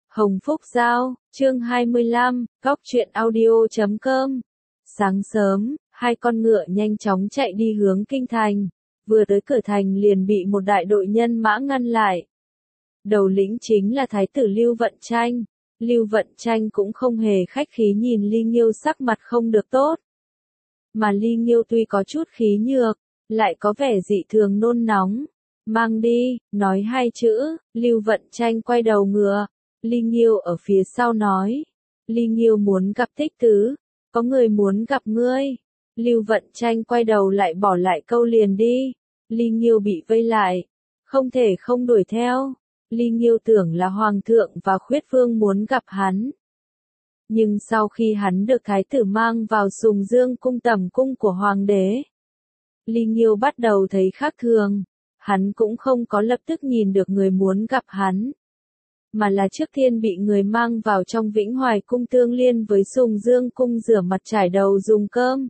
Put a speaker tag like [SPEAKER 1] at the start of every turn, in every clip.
[SPEAKER 1] Hồng Phúc Giao, chương 25, Góc truyện audio.com. Sáng sớm, hai con ngựa nhanh chóng chạy đi hướng kinh thành. Vừa tới cửa thành liền bị một đại đội nhân mã ngăn lại. Đầu lĩnh chính là Thái tử Lưu Vận Tranh. Lưu Vận Tranh cũng không hề khách khí nhìn Ly Nghiêu sắc mặt không được tốt. Mà Ly Nghiêu tuy có chút khí nhược, lại có vẻ dị thường nôn nóng. Mang đi, nói hai chữ, Lưu Vận Tranh quay đầu ngựa. Ly Nghiêu ở phía sau nói. Ly Nghiêu muốn gặp Thích Tứ. Có người muốn gặp ngươi. Lưu Vận Tranh quay đầu lại bỏ lại câu liền đi. Ly Nghiêu bị vây lại. Không thể không đuổi theo. Ly Nghiêu tưởng là Hoàng thượng và Khuyết Vương muốn gặp hắn. Nhưng sau khi hắn được Thái tử mang vào Sùng Dương cung tẩm cung của Hoàng đế, Ly Nghiêu bắt đầu thấy khác thường. Hắn cũng không có lập tức nhìn được người muốn gặp hắn, mà là trước tiên bị người mang vào trong Vĩnh Hoài cung tương liên với Sùng Dương cung rửa mặt trải đầu dùng cơm.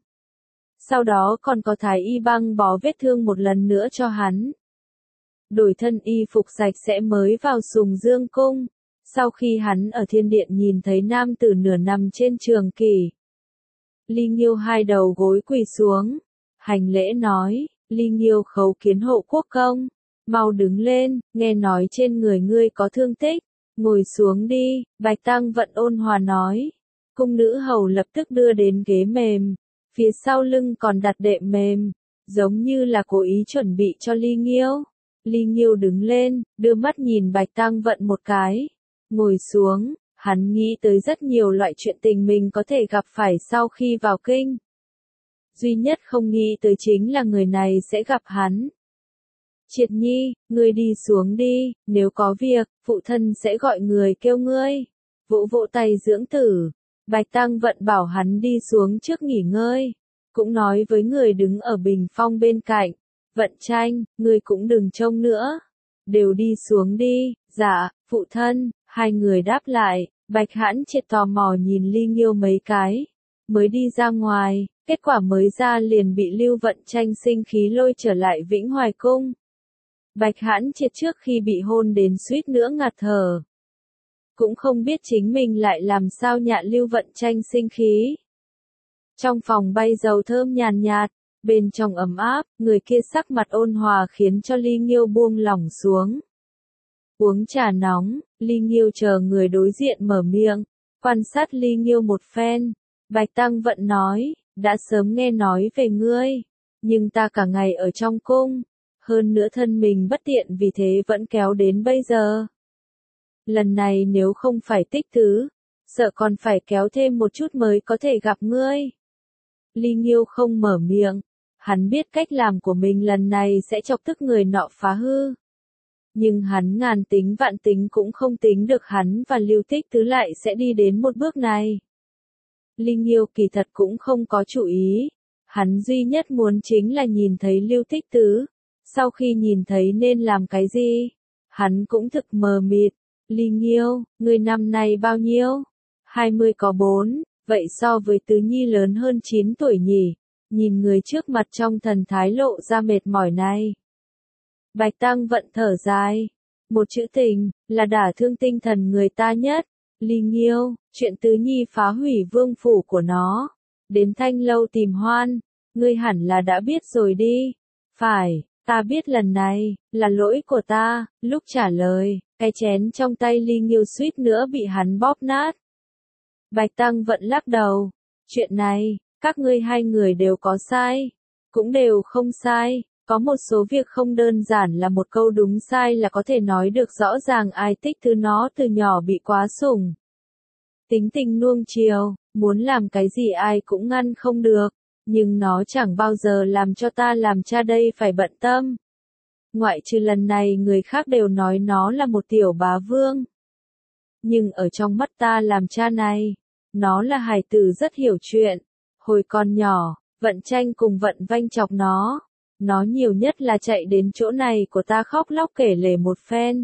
[SPEAKER 1] Sau đó còn có thái y băng bó vết thương một lần nữa cho hắn. Đổi thân y phục sạch sẽ mới vào Sùng Dương cung. Sau khi hắn ở thiên điện nhìn thấy nam tử nửa nằm trên trường kỷ, Ly Nghiêu hai đầu gối quỳ xuống, hành lễ nói, Ly Nghiêu khấu kiến hộ quốc công, mau đứng lên, nghe nói trên người ngươi có thương tích, ngồi xuống đi. Bạch Tăng Vận ôn hòa nói. Cung nữ hầu lập tức đưa đến ghế mềm, phía sau lưng còn đặt đệm mềm, giống như là cố ý chuẩn bị cho Ly Nghiêu. Ly Nghiêu đứng lên, đưa mắt nhìn Bạch Tăng Vận một cái, ngồi xuống. Hắn nghĩ tới rất nhiều loại chuyện tình mình có thể gặp phải sau khi vào kinh. Duy nhất không nghĩ tới chính là người này sẽ gặp hắn. Triệt Nhi, ngươi đi xuống đi, nếu có việc, phụ thân sẽ gọi người kêu ngươi. Vỗ vỗ tay dưỡng tử. Bạch Tăng Vận bảo hắn đi xuống trước nghỉ ngơi. Cũng nói với người đứng ở bình phong bên cạnh. Vận Tranh, ngươi cũng đừng trông nữa. Đều đi xuống đi. Dạ, phụ thân. Hai người đáp lại. Bạch Hãn Triệt tò mò nhìn Ly Nghiêu mấy cái. Mới đi ra ngoài, kết quả mới ra liền bị Lưu Vận Tranh sinh khí lôi trở lại Vĩnh Hoài cung. Bạch Hãn Triệt trước khi bị hôn đến suýt nữa ngạt thở. Cũng không biết chính mình lại làm sao nhạ Lưu Vận Tranh sinh khí. Trong phòng bay dầu thơm nhàn nhạt, bên trong ấm áp, người kia sắc mặt ôn hòa khiến cho Ly Nghiêu buông lỏng xuống. Uống trà nóng, Ly Nghiêu chờ người đối diện mở miệng, quan sát Ly Nghiêu một phen. Bạch Tăng Vận nói, đã sớm nghe nói về ngươi, nhưng ta cả ngày ở trong cung, hơn nữa thân mình bất tiện vì thế vẫn kéo đến bây giờ. Lần này nếu không phải Tích Tứ, sợ còn phải kéo thêm một chút mới có thể gặp ngươi. Ly Nghiêu không mở miệng, hắn biết cách làm của mình lần này sẽ chọc tức người nọ phá hư. Nhưng hắn ngàn tính vạn tính cũng không tính được hắn và Lưu Tích Tứ lại sẽ đi đến một bước này. Ly Nghiêu kỳ thật cũng không có chủ ý, hắn duy nhất muốn chính là nhìn thấy Lưu Tích Tứ. Sau khi nhìn thấy nên làm cái gì, hắn cũng thực mờ mịt. Ly Nghiêu, ngươi năm nay bao nhiêu? 20 có 4, vậy so với Tứ Nhi lớn hơn 9 tuổi nhỉ? Nhìn người trước mặt trong thần thái lộ ra mệt mỏi này. Bạch Tăng Vận thở dài. Một chữ tình, là đả thương tinh thần người ta nhất. Ly Nghiêu, chuyện Tứ Nhi phá hủy vương phủ của nó. Đến Thanh Lâu tìm Hoan, ngươi hẳn là đã biết rồi đi. Phải, ta biết lần này, là lỗi của ta. Lúc trả lời, cái chén trong tay Ly Nghiêu suýt nữa bị hắn bóp nát. Bạch Tăng Vận lắc đầu. Chuyện này, các ngươi hai người đều có sai. Cũng đều không sai. Có một số việc không đơn giản là một câu đúng sai là có thể nói được rõ ràng. Ai Tích Tứ nó từ nhỏ bị quá sủng. Tính tình nuông chiều, muốn làm cái gì ai cũng ngăn không được. Nhưng nó chẳng bao giờ làm cho ta làm cha đây phải bận tâm. Ngoại trừ lần này người khác đều nói nó là một tiểu bá vương. Nhưng ở trong mắt ta làm cha này, nó là hài tử rất hiểu chuyện. Hồi còn nhỏ, Vận Tranh cùng Vận Vanh chọc nó. Nó nhiều nhất là chạy đến chỗ này của ta khóc lóc kể lể một phen.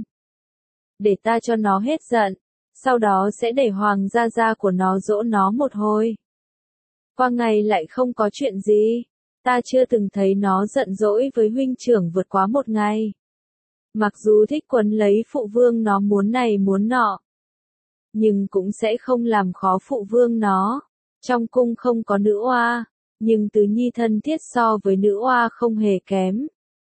[SPEAKER 1] Để ta cho nó hết giận, sau đó sẽ để Hoàng gia gia của nó dỗ nó một hồi. Qua ngày lại không có chuyện gì, ta chưa từng thấy nó giận dỗi với huynh trưởng vượt quá một ngày. Mặc dù thích quấn lấy phụ vương nó muốn này muốn nọ. nhưng cũng sẽ không làm khó phụ vương nó. Trong cung không có nữ oa, nhưng Tứ Nhi thân thiết so với nữ oa không hề kém.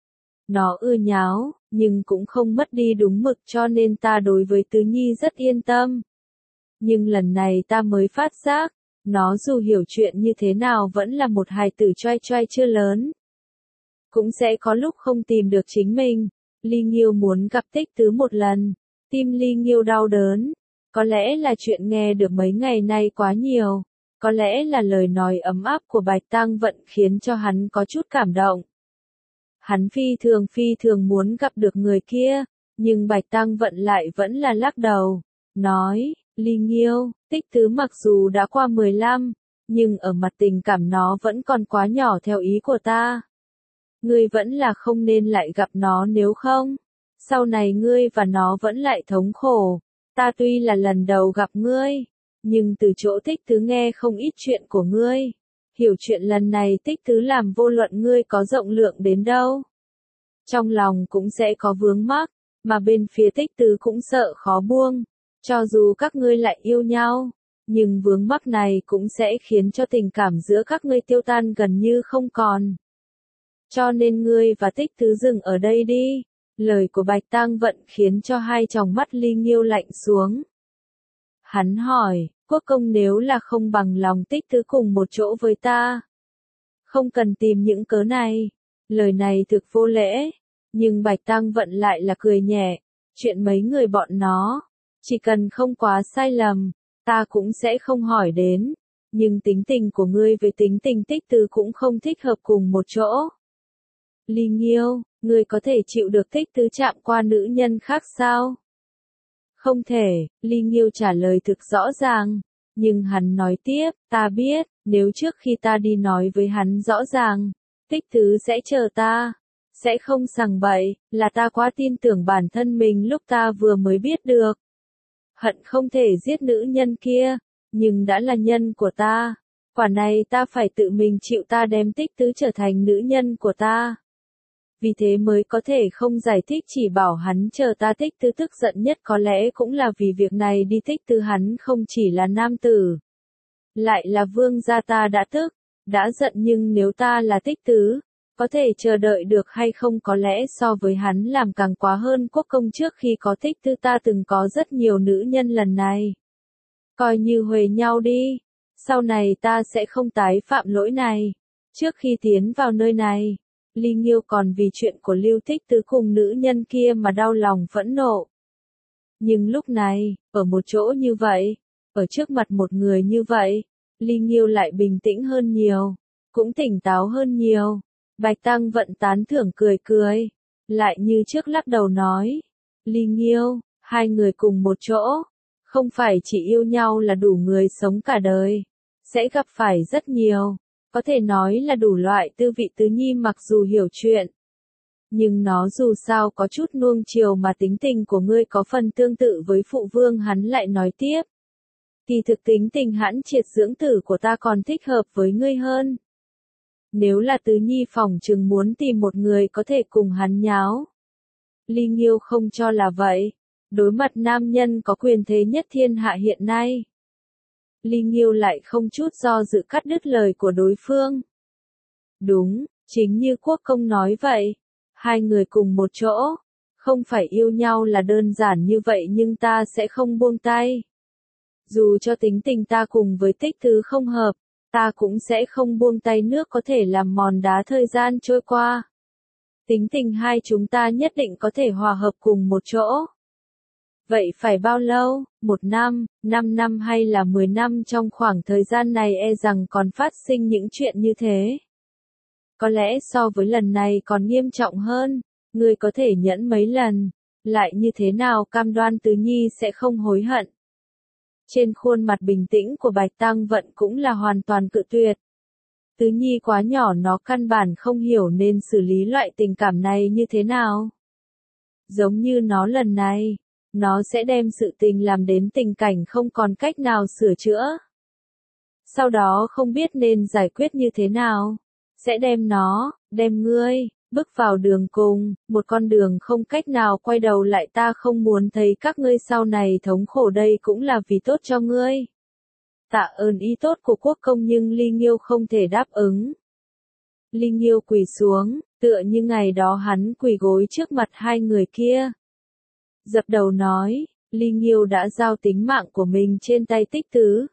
[SPEAKER 1] Nó ưa nháo, nhưng cũng không mất đi đúng mực cho nên ta đối với Tứ Nhi rất yên tâm. Nhưng lần này ta mới phát giác, nó dù hiểu chuyện như thế nào vẫn là một hài tử choai choai chưa lớn. Cũng sẽ có lúc không tìm được chính mình. Ly Nghiêu muốn gặp Tích Tứ một lần. Tim Ly Nghiêu đau đớn. Có lẽ là chuyện nghe được mấy ngày nay quá nhiều. Có lẽ là lời nói ấm áp của Bạch Tăng Vận khiến cho hắn có chút cảm động. Hắn phi thường muốn gặp được người kia, nhưng Bạch Tăng Vận lại vẫn là lắc đầu, nói, Ly Nghiêu, Tích Tứ mặc dù đã qua 15, nhưng ở mặt tình cảm nó vẫn còn quá nhỏ theo ý của ta. Ngươi vẫn là không nên lại gặp nó nếu không, sau này ngươi và nó vẫn lại thống khổ. Ta tuy là lần đầu gặp ngươi, nhưng từ chỗ Tích Tứ nghe không ít chuyện của ngươi. Hiểu chuyện lần này Tích Tứ làm vô luận ngươi có rộng lượng đến đâu. Trong lòng cũng sẽ có vướng mắc, mà bên phía Tích Tứ cũng sợ khó buông. Cho dù các ngươi lại yêu nhau, nhưng vướng mắc này cũng sẽ khiến cho tình cảm giữa các ngươi tiêu tan gần như không còn. Cho nên ngươi và Tích Tứ dừng ở đây đi. Lời của Bạch Tăng Vận khiến cho hai tròng mắt Ly Nghiêu lạnh xuống. Hắn hỏi, quốc công nếu là không bằng lòng Tích Tứ cùng một chỗ với ta. Không cần tìm những cớ này. Lời này thực vô lễ. Nhưng Bạch Tăng Vận lại là cười nhẹ. Chuyện mấy người bọn nó. Chỉ cần không quá sai lầm. Ta cũng sẽ không hỏi đến. Nhưng tính tình của ngươi với tính tình Tích Tứ cũng không thích hợp cùng một chỗ. Ly Nghiêu, ngươi có thể chịu được Tích Tứ chạm qua nữ nhân khác sao? Không thể, Ly Nghiêu trả lời thực rõ ràng. Nhưng hắn nói tiếp, ta biết, nếu trước khi ta đi nói với hắn rõ ràng, Tích Tứ sẽ chờ ta, sẽ không sằng bậy, là ta quá tin tưởng bản thân mình lúc ta vừa mới biết được. Hận không thể giết nữ nhân kia, nhưng đã là nhân của ta. Quả này ta phải tự mình chịu, ta đem Tích Tứ trở thành nữ nhân của ta. Vì thế mới có thể không giải thích, chỉ bảo hắn chờ ta. Tích Tứ tức giận nhất có lẽ cũng là vì việc này đi. Tích Tứ hắn không chỉ là nam tử, lại là vương gia. Ta đã tức, đã giận, nhưng nếu ta là Tích Tứ, có thể chờ đợi được hay không có lẽ so với hắn làm càng quá hơn. Quốc công trước khi có Tích Tứ ta từng có rất nhiều nữ nhân, lần này coi như huề nhau đi, sau này ta sẽ không tái phạm lỗi này. Trước khi tiến vào nơi này, Ly Nghiêu còn vì chuyện của Lưu Tích Tứ cùng nữ nhân kia mà đau lòng phẫn nộ. Nhưng lúc này, ở một chỗ như vậy, ở trước mặt một người như vậy, Ly Nghiêu lại bình tĩnh hơn nhiều, cũng tỉnh táo hơn nhiều. Bạch Tăng Vận tán thưởng cười cười, lại như trước lắc đầu nói, Ly Nghiêu, hai người cùng một chỗ, không phải chỉ yêu nhau là đủ, người sống cả đời, sẽ gặp phải rất nhiều. Có thể nói là đủ loại tư vị. Tứ Nhi mặc dù hiểu chuyện, nhưng nó dù sao có chút nuông chiều, mà tính tình của ngươi có phần tương tự với phụ vương. Hắn lại nói tiếp, kỳ thực tính tình hãn triệt dưỡng tử của ta còn thích hợp với ngươi hơn. Nếu là Tứ Nhi phỏng chừng muốn tìm một người có thể cùng hắn nháo. Ly Nghiêu không cho là vậy. Đối mặt nam nhân có quyền thế nhất thiên hạ hiện nay, Ly Nghiêu lại không chút do dự cắt đứt lời của đối phương. Đúng, chính như quốc công nói vậy. Hai người cùng một chỗ, không phải yêu nhau là đơn giản như vậy, nhưng ta sẽ không buông tay. Dù cho tính tình ta cùng với Tích Tứ không hợp, ta cũng sẽ không buông tay. Nước có thể làm mòn đá, thời gian trôi qua. Tính tình hai chúng ta nhất định có thể hòa hợp cùng một chỗ. Vậy phải bao lâu? 1 năm, 5 năm hay là 10 năm? Trong khoảng thời gian này e rằng còn phát sinh những chuyện như thế. Có lẽ so với lần này còn nghiêm trọng hơn. Ngươi có thể nhẫn mấy lần, lại như thế nào cam đoan Tứ Nhi sẽ không hối hận. Trên khuôn mặt bình tĩnh của Bạch Tăng Vận cũng là hoàn toàn cự tuyệt. Tứ Nhi quá nhỏ, nó căn bản không hiểu nên xử lý loại tình cảm này như thế nào. Giống như nó lần này, nó sẽ đem sự tình làm đến tình cảnh không còn cách nào sửa chữa. Sau đó không biết nên giải quyết như thế nào. Sẽ đem nó, đem ngươi, bước vào đường cùng, một con đường không cách nào quay đầu lại, ta không muốn thấy các ngươi sau này thống khổ, đây cũng là vì tốt cho ngươi. Tạ ơn ý tốt của quốc công nhưng Ly Nghiêu không thể đáp ứng. Ly Nghiêu quỳ xuống, tựa như ngày đó hắn quỳ gối trước mặt hai người kia. Dập đầu nói, Ly Nghiêu đã giao tính mạng của mình trên tay Tích Tứ.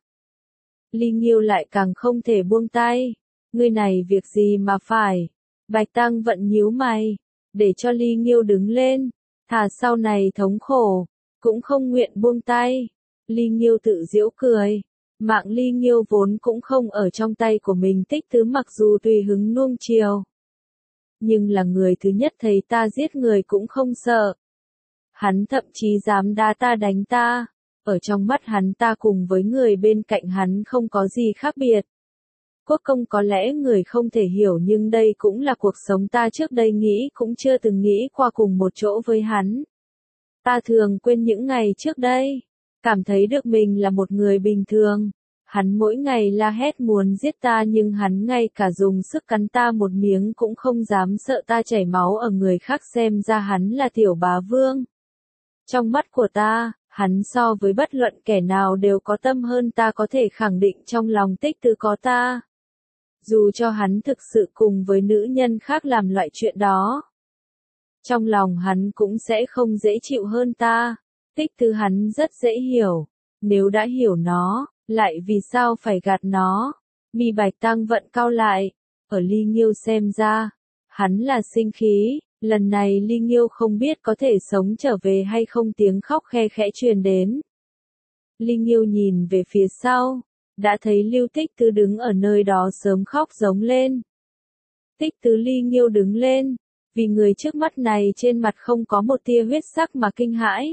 [SPEAKER 1] Ly Nghiêu lại càng không thể buông tay. Ngươi này việc gì mà phải? Bạch Tăng Vận nhíu mày, để cho Ly Nghiêu đứng lên, thà sau này thống khổ, cũng không nguyện buông tay. Ly Nghiêu tự giễu cười, mạng Ly Nghiêu vốn cũng không ở trong tay của mình. Tích Tứ mặc dù tùy hứng nuông chiều, nhưng là người thứ nhất thấy ta giết người cũng không sợ. Hắn thậm chí dám đá ta đánh ta, ở trong mắt hắn ta cùng với người bên cạnh hắn không có gì khác biệt. Quốc công có lẽ người không thể hiểu nhưng đây cũng là cuộc sống ta trước đây nghĩ cũng chưa từng nghĩ qua cùng một chỗ với hắn. Ta thường quên những ngày trước đây, cảm thấy được mình là một người bình thường. Hắn mỗi ngày la hét muốn giết ta nhưng hắn ngay cả dùng sức cắn ta một miếng cũng không dám, sợ ta chảy máu ở người khác xem ra hắn là tiểu bá vương. Trong mắt của ta, hắn so với bất luận kẻ nào đều có tâm hơn ta, có thể khẳng định trong lòng Tích Tứ có ta. Dù cho hắn thực sự cùng với nữ nhân khác làm loại chuyện đó, trong lòng hắn cũng sẽ không dễ chịu hơn ta. Tích Tứ hắn rất dễ hiểu, nếu đã hiểu nó, lại vì sao phải gạt nó? Mi Bạch Tăng Vận cau lại, ở Ly Nghiêu xem ra, hắn là sinh khí, lần này Ly Nghiêu không biết có thể sống trở về hay không, tiếng khóc khe khẽ truyền đến. Ly Nghiêu nhìn về phía sau, đã thấy Lưu Tích Tứ đứng ở nơi đó sớm khóc giống lên. Tích Tứ Ly Nghiêu đứng lên, vì người trước mắt này trên mặt không có một tia huyết sắc mà kinh hãi.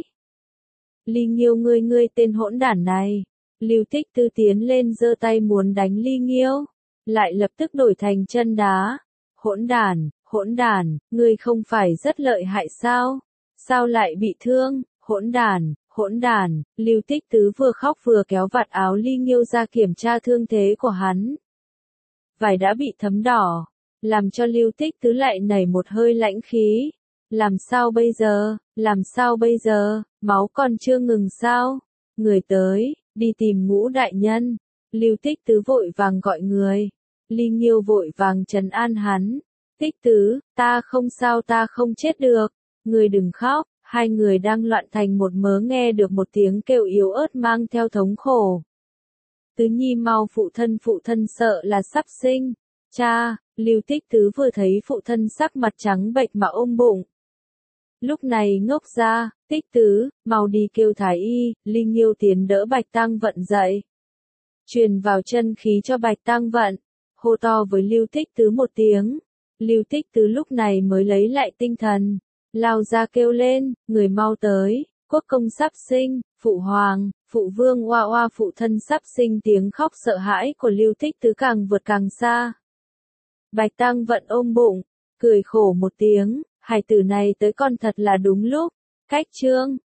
[SPEAKER 1] Ly Nghiêu, ngươi tên hỗn đản này. Lưu Tích Tứ tiến lên giơ tay muốn đánh Ly Nghiêu, lại lập tức đổi thành chân đá. Hỗn đản, ngươi không phải rất lợi hại sao? Sao lại bị thương? Hỗn đản, Lưu Tích Tứ vừa khóc vừa kéo vạt áo Ly Nghiêu ra kiểm tra thương thế của hắn. Vải đã bị thấm đỏ, làm cho Lưu Tích Tứ lại nảy một hơi lãnh khí. Làm sao bây giờ, máu còn chưa ngừng sao? Người tới, đi tìm Ngũ đại nhân. Lưu Tích Tứ vội vàng gọi người. Ly Nghiêu vội vàng trấn an hắn. Tích Tứ, ta không sao, ta không chết được. Người đừng khóc. Hai người đang loạn thành một mớ nghe được một tiếng kêu yếu ớt mang theo thống khổ. Tứ Nhi mau, phụ thân sợ là sắp sinh. Cha, Lưu Tích Tứ vừa thấy phụ thân sắc mặt trắng bệch mà ôm bụng. Lúc này ngốc ra, Tích Tứ, mau đi kêu thái y. Ly Nghiêu tiến đỡ Bạch Tăng Vận dậy, truyền vào chân khí cho Bạch Tăng Vận, hô to với Lưu Tích Tứ một tiếng. Lưu Tích Tứ lúc này mới lấy lại tinh thần, lao ra kêu lên, người mau tới, quốc công sắp sinh, phụ hoàng, phụ vương oa oa, phụ thân sắp sinh. Tiếng khóc sợ hãi của Lưu Tích Tứ càng vượt càng xa. Bạch Tăng Vận ôm bụng, cười khổ một tiếng, hài tử này tới con thật là đúng lúc. Cách chương